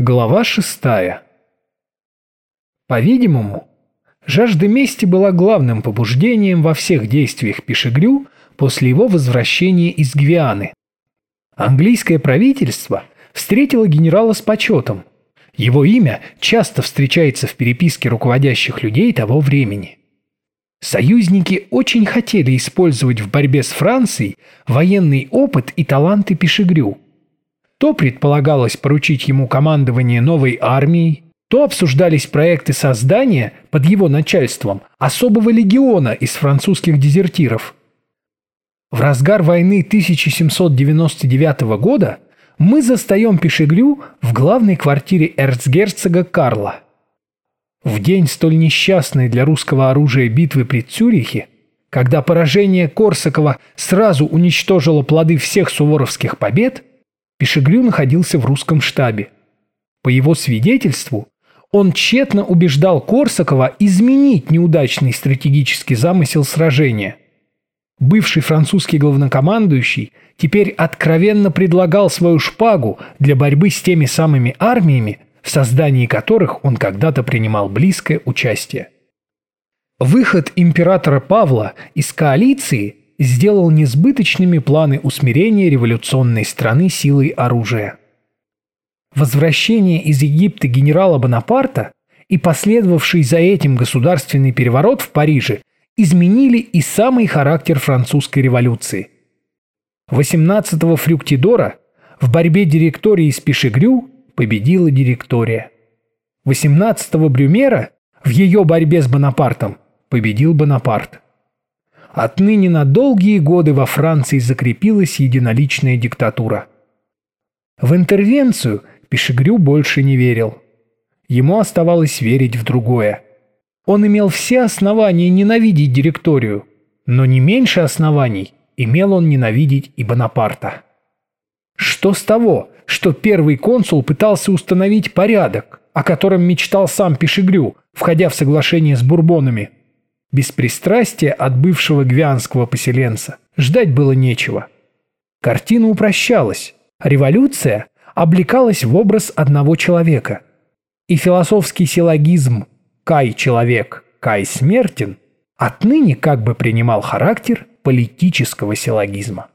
Глава 6. По-видимому, жажда мести была главным побуждением во всех действиях Пишегрю после его возвращения из Гвианы. Английское правительство встретило генерала с почетом. Его имя часто встречается в переписке руководящих людей того времени. Союзники очень хотели использовать в борьбе с Францией военный опыт и таланты Пишегрю. То предполагалось поручить ему командование новой армией, то обсуждались проекты создания под его начальством особого легиона из французских дезертиров. В разгар войны 1799 года мы застаем Пишегрю в главной квартире эрцгерцога Карла. В день столь несчастной для русского оружия битвы при Цюрихе, когда поражение Корсакова сразу уничтожило плоды всех суворовских побед, Пишегрю находился в русском штабе. По его свидетельству, он тщетно убеждал Корсакова изменить неудачный стратегический замысел сражения. Бывший французский главнокомандующий теперь откровенно предлагал свою шпагу для борьбы с теми самыми армиями, в создании которых он когда-то принимал близкое участие. Выход императора Павла из коалиции сделал несбыточными планы усмирения революционной страны силой оружия. Возвращение из Египта генерала Бонапарта и последовавший за этим государственный переворот в Париже изменили и самый характер французской революции. 18-го Фрюктидора в борьбе директории с Пишегрю победила директория. 18-го Брюмера в ее борьбе с Бонапартом победил Бонапарт. Отныне на долгие годы во Франции закрепилась единоличная диктатура. В интервенцию Пишегрю больше не верил. Ему оставалось верить в другое. Он имел все основания ненавидеть директорию, но не меньше оснований имел он ненавидеть и Бонапарта. Что с того, что первый консул пытался установить порядок, о котором мечтал сам Пишегрю, входя в соглашение с бурбонами? Беспристрастия от бывшего гвианского поселенца ждать было нечего. Картина упрощалась, революция облекалась в образ одного человека. И философский силлогизм «Кай человек, Кай смертен» отныне как бы принимал характер политического силлогизма.